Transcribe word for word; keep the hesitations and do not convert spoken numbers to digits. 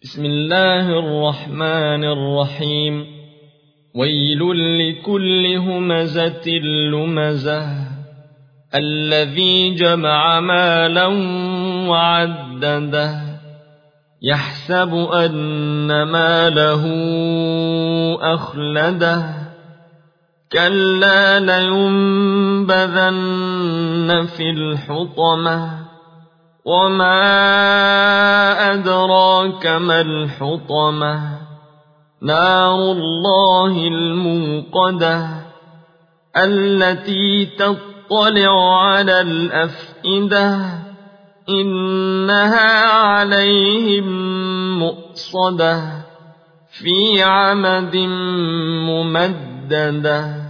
بسم الله الرحمن الرحيم. ويل لكل همزة لمزة الذي جمع مالا وعدده يحسب أن ماله أخلده كلا لينبذن في الحطمة وما أدراك ما الحطمة نار الله الموقدة التي تطلع على الأفئدة إنها عليهم مؤصدة في عمد ممددة.